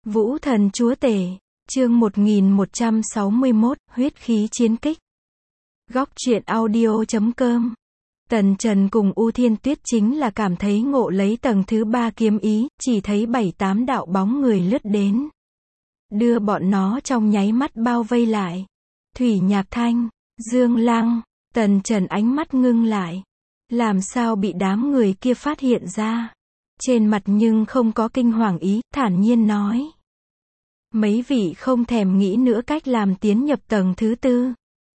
Vũ thần chúa tể, chương 1161, huyết khí chiến kích. Góc truyện audio.com. Tần Trần cùng U Thiên Tuyết chính là cảm thấy ngộ lấy tầng thứ 3 kiếm ý, chỉ thấy 7-8 đạo bóng người lướt đến. Đưa bọn nó trong nháy mắt bao vây lại. Thủy Nhạc Thanh, Dương Lăng, Tần Trần ánh mắt ngưng lại. Làm sao bị đám người kia phát hiện ra? Trên mặt nhưng không có kinh hoàng ý, thản nhiên nói. Mấy vị không thèm nghĩ nữa cách làm tiến nhập tầng thứ 4.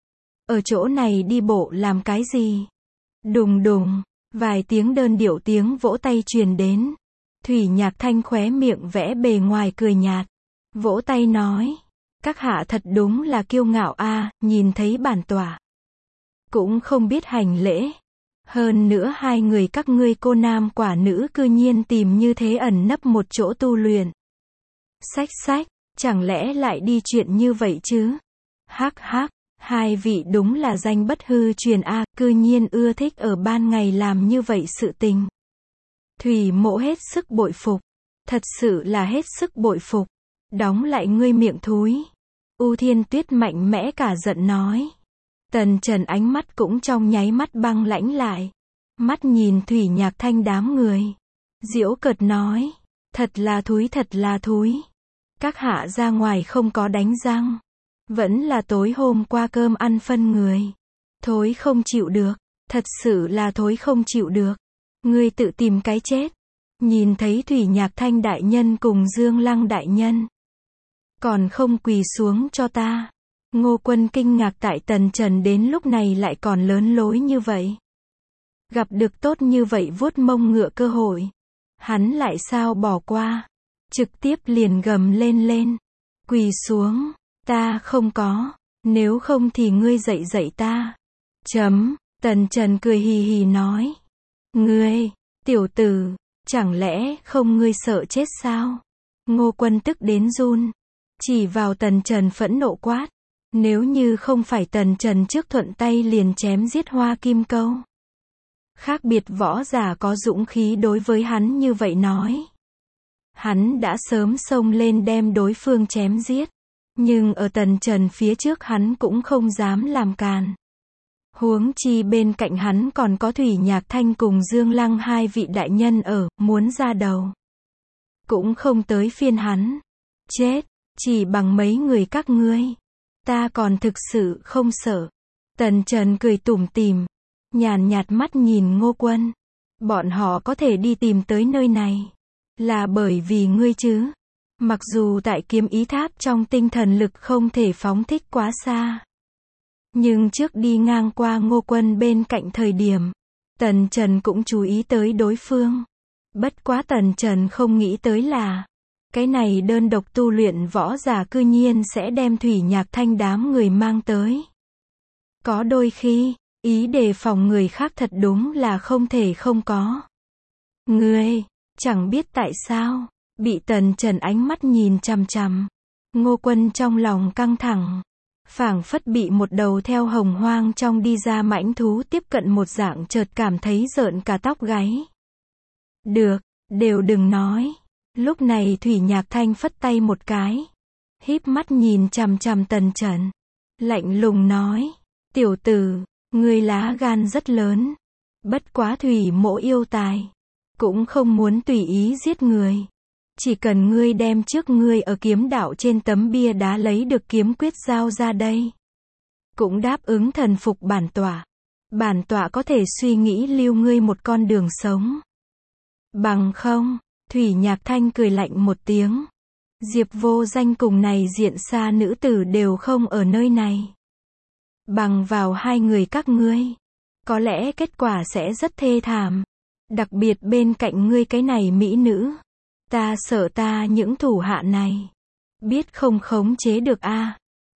Ở chỗ này đi bộ làm cái gì? Đùng đùng, vài tiếng đơn điệu tiếng vỗ tay truyền đến. Thủy Nhạc Thanh khóe miệng vẽ bề ngoài cười nhạt. Vỗ tay nói. Các hạ thật đúng là kiêu ngạo a, nhìn thấy bản tọa. Cũng không biết hành lễ. Hơn nữa hai người các ngươi cô nam quả nữ cư nhiên tìm như thế ẩn nấp một chỗ tu luyện. Xách, chẳng lẽ lại đi chuyện như vậy chứ? Hắc, hai vị đúng là danh bất hư truyền a, cư nhiên ưa thích ở ban ngày làm như vậy sự tình. Thủy Mộ hết sức bội phục. Thật sự là hết sức bội phục. Đóng lại ngươi miệng thúi. U Thiên Tuyết mạnh mẽ cả giận nói. Tần Trần ánh mắt cũng trong nháy mắt băng lãnh lại. Mắt nhìn Thủy Nhạc Thanh đám người. Giễu cợt nói. Thật là thúi. Các hạ ra ngoài không có đánh răng. Vẫn là tối hôm qua cơm ăn phân người. Thối không chịu được. Thật sự là thối không chịu được. Ngươi tự tìm cái chết. Nhìn thấy Thủy Nhạc Thanh đại nhân cùng Dương Lăng đại nhân. Còn không quỳ xuống cho ta. Ngô Quân kinh ngạc tại Tần Trần đến lúc này lại còn lớn lối như vậy. Gặp được tốt như vậy vuốt mông ngựa cơ hội. Hắn lại sao bỏ qua. Trực tiếp liền gầm lên. Quỳ xuống. Ta không có. Nếu không thì ngươi dạy ta. Tần Trần cười hì hì nói. Ngươi, tiểu tử, chẳng lẽ không ngươi sợ chết sao? Ngô Quân tức đến run. Chỉ vào Tần Trần phẫn nộ quát. Nếu như không phải Tần Trần trước thuận tay liền chém giết Hoa Kim Câu. Khác biệt võ giả có dũng khí đối với hắn như vậy nói. Hắn đã sớm xông lên đem đối phương chém giết. Nhưng ở Tần Trần phía trước hắn cũng không dám làm càn. Huống chi bên cạnh hắn còn có Thủy Nhạc Thanh cùng Dương Lăng hai vị đại nhân ở, muốn ra đầu. Cũng không tới phiên hắn. Chết, chỉ bằng mấy người các ngươi. Ta còn thực sự không sợ. Tần Trần cười tủm tỉm, nhàn nhạt mắt nhìn Ngô Quân. Bọn họ có thể đi tìm tới nơi này. Là bởi vì ngươi chứ. Mặc dù tại kiếm ý tháp trong tinh thần lực không thể phóng thích quá xa. Nhưng trước đi ngang qua Ngô Quân bên cạnh thời điểm. Tần Trần cũng chú ý tới đối phương. Bất quá Tần Trần không nghĩ tới là. Cái này đơn độc tu luyện võ giả cư nhiên sẽ đem Thủy Nhạc Thanh đám người mang tới. Có đôi khi, ý đề phòng người khác thật đúng là không thể không có. Ngươi, chẳng biết tại sao, bị Tần Trần ánh mắt nhìn chằm chằm. Ngô Quân trong lòng căng thẳng. Phảng phất bị một đầu theo hồng hoang trong đi ra mãnh thú tiếp cận một dạng chợt cảm thấy rợn cả tóc gáy. Được, đều đừng nói. Lúc này Thủy Nhạc Thanh phất tay một cái. Híp mắt nhìn chằm chằm Tần Trần. Lạnh lùng nói. Tiểu tử, ngươi lá gan rất lớn. Bất quá Thủy Mộ yêu tài. Cũng không muốn tùy ý giết người. Chỉ cần ngươi đem trước ngươi ở kiếm đạo trên tấm bia đá lấy được kiếm quyết giao ra đây. Cũng đáp ứng thần phục bản tọa. Bản tọa có thể suy nghĩ lưu ngươi một con đường sống. Bằng không. Thủy Nhạc Thanh cười lạnh một tiếng. Diệp Vô Danh cùng này diện xa nữ tử đều không ở nơi này. Bằng vào hai người các ngươi. Có lẽ kết quả sẽ rất thê thảm. Đặc biệt bên cạnh ngươi cái này mỹ nữ. Ta sợ ta những thủ hạ này. Biết không khống chế được a.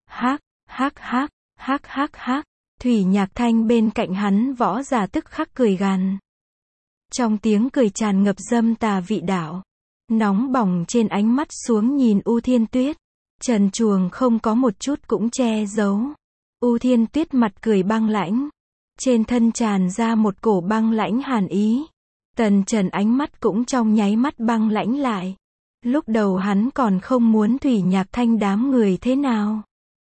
Hắc. Thủy Nhạc Thanh bên cạnh hắn võ giả tức khắc cười gằn. Trong tiếng cười tràn ngập dâm tà vị đạo. Nóng bỏng trên ánh mắt xuống nhìn U Thiên Tuyết. Trần truồng không có một chút cũng che giấu. U Thiên Tuyết mặt cười băng lãnh. Trên thân tràn ra một cổ băng lãnh hàn ý. Tần Trần ánh mắt cũng trong nháy mắt băng lãnh lại. Lúc đầu hắn còn không muốn Thủy Nhạc Thanh đám người thế nào.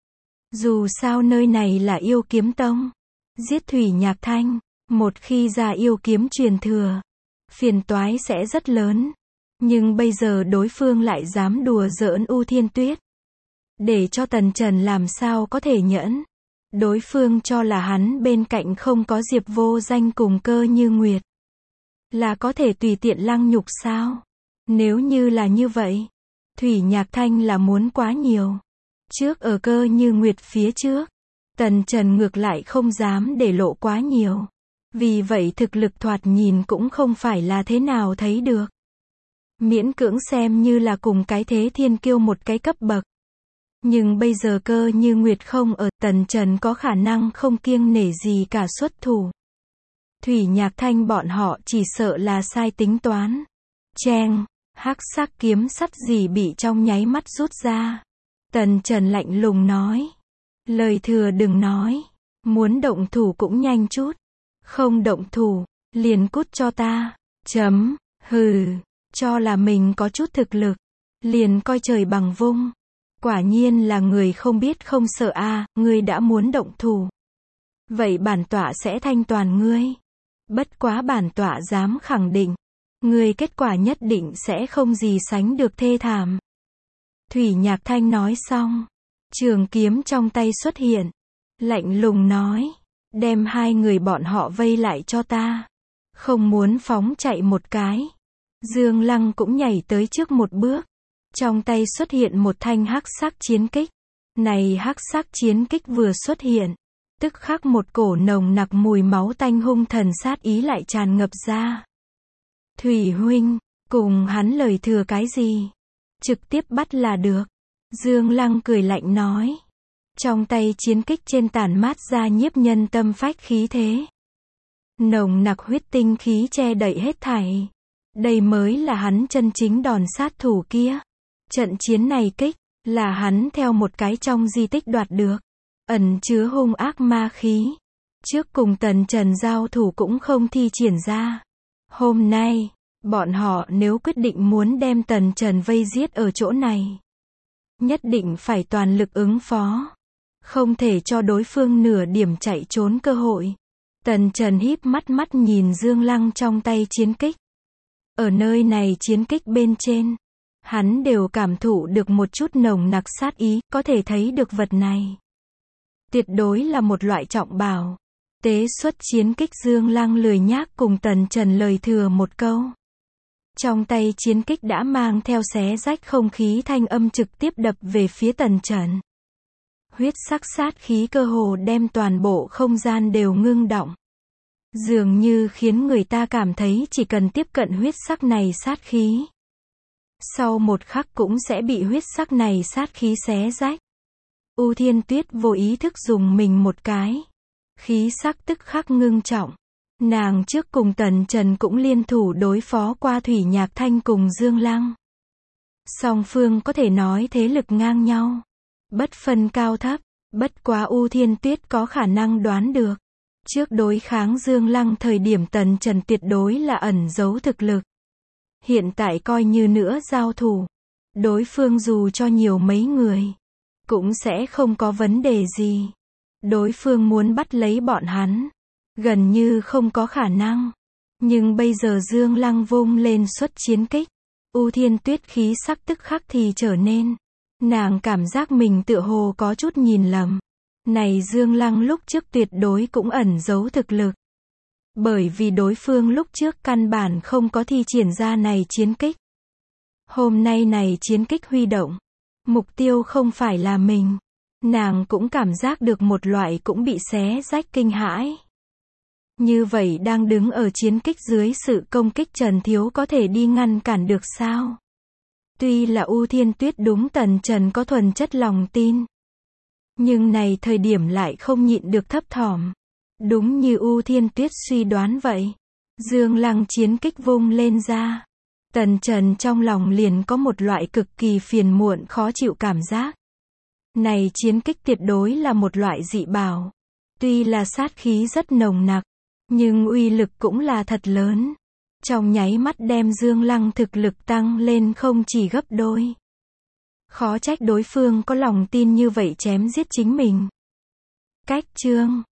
Dù sao nơi này là Yêu Kiếm Tông. Giết Thủy Nhạc Thanh, một khi ra yêu kiếm truyền thừa, phiền toái sẽ rất lớn. Nhưng bây giờ đối phương lại dám đùa giỡn U Thiên Tuyết. Để cho Tần Trần làm sao có thể nhẫn. Đối phương cho là hắn bên cạnh không có Diệp Vô Danh cùng Cơ Như Nguyệt. Là có thể tùy tiện lăng nhục sao? Nếu như là như vậy, Thủy Nhạc Thanh là muốn quá nhiều. Trước ở Cơ Như Nguyệt phía trước, Tần Trần ngược lại không dám để lộ quá nhiều. Vì vậy thực lực thoạt nhìn cũng không phải là thế nào thấy được. Miễn cưỡng xem như là cùng cái Thế Thiên Kiêu một cái cấp bậc. Nhưng bây giờ Cơ Như Nguyệt không ở, Tần Trần có khả năng không kiêng nể gì cả xuất thủ. Thủy Nhạc Thanh bọn họ chỉ sợ là sai tính toán. Cheng, hắc sắc kiếm sắt gì bị trong nháy mắt rút ra. Tần Trần lạnh lùng nói. Lời thừa đừng nói. Muốn động thủ cũng nhanh chút. Không động thủ, liền cút cho ta. Chấm, hừ, cho là mình có chút thực lực. Liền coi trời bằng vung. Quả nhiên là người không biết không sợ a, ngươi đã muốn động thủ. Vậy bản tọa sẽ thanh toàn ngươi. Bất quá bản tọa dám khẳng định. Ngươi kết quả nhất định sẽ không gì sánh được thê thảm. Thủy Nhạc Thanh nói xong. Trường kiếm trong tay xuất hiện. Lạnh lùng nói. Đem hai người bọn họ vây lại cho ta. Không muốn phóng chạy một cái. Dương Lăng cũng nhảy tới trước một bước. Trong tay xuất hiện một thanh hắc sắc chiến kích. Này hắc sắc chiến kích vừa xuất hiện. Tức khắc một cổ nồng nặc mùi máu tanh hung thần sát ý lại tràn ngập ra. Thủy huynh, cùng hắn lời thừa cái gì? Trực tiếp bắt là được. Dương Lăng cười lạnh nói. Trong tay chiến kích trên tản mát ra nhiếp nhân tâm phách khí thế. Nồng nặc huyết tinh khí che đậy hết thảy. Đây mới là hắn chân chính đòn sát thủ kia. Trận chiến này kích, là hắn theo một cái trong di tích đoạt được. Ẩn chứa hung ác ma khí. Trước cùng Tần Trần giao thủ cũng không thi triển ra. Hôm nay, bọn họ nếu quyết định muốn đem Tần Trần vây giết ở chỗ này, nhất định phải toàn lực ứng phó. Không thể cho đối phương nửa điểm chạy trốn cơ hội. Tần Trần híp mắt nhìn Dương Lăng trong tay chiến kích. Ở nơi này chiến kích bên trên, hắn đều cảm thụ được một chút nồng nặc sát ý, có thể thấy được vật này. Tuyệt đối là một loại trọng bảo. Tế xuất chiến kích Dương Lăng lười nhác cùng Tần Trần lời thừa một câu. Trong tay chiến kích đã mang theo xé rách không khí thanh âm trực tiếp đập về phía Tần Trần. Huyết sắc sát khí cơ hồ đem toàn bộ không gian đều ngưng động. Dường như khiến người ta cảm thấy chỉ cần tiếp cận huyết sắc này sát khí. Sau một khắc cũng sẽ bị huyết sắc này sát khí xé rách. U Thiên Tuyết vô ý thức dùng mình một cái. Khí sắc tức khắc ngưng trọng. Nàng trước cùng Tần Trần cũng liên thủ đối phó qua Thủy Nhạc Thanh cùng Dương Lăng. Song phương có thể nói thế lực ngang nhau. Bất phân cao thấp, bất quá U Thiên Tuyết có khả năng đoán được. Trước đối kháng Dương Lăng thời điểm Tần Trần tuyệt đối là ẩn giấu thực lực. Hiện tại coi như nữa giao thủ. Đối phương dù cho nhiều mấy người, cũng sẽ không có vấn đề gì. Đối phương muốn bắt lấy bọn hắn, gần như không có khả năng. Nhưng bây giờ Dương Lăng vung lên xuất chiến kích. U Thiên Tuyết khí sắc tức khắc thì trở nên. Nàng cảm giác mình tựa hồ có chút nhìn lầm. Này Dương Lăng lúc trước tuyệt đối cũng ẩn giấu thực lực. Bởi vì đối phương lúc trước căn bản không có thi triển ra này chiến kích. Hôm nay này chiến kích huy động. Mục tiêu không phải là mình. Nàng cũng cảm giác được một loại cũng bị xé rách kinh hãi. Như vậy đang đứng ở chiến kích dưới sự công kích Trần Thiếu có thể đi ngăn cản được sao? Tuy là U Thiên Tuyết đúng Tần Trần có thuần chất lòng tin. Nhưng này thời điểm lại không nhịn được thấp thỏm. Đúng như U Thiên Tuyết suy đoán vậy. Dương Lăng chiến kích vung lên ra. Tần Trần trong lòng liền có một loại cực kỳ phiền muộn khó chịu cảm giác. Này chiến kích tuyệt đối là một loại dị bảo. Tuy là sát khí rất nồng nặc, nhưng uy lực cũng là thật lớn. trong nháy mắt đem Dương Lăng thực lực tăng lên không chỉ gấp đôi. Khó trách đối phương có lòng tin như vậy chém giết chính mình. Cách chương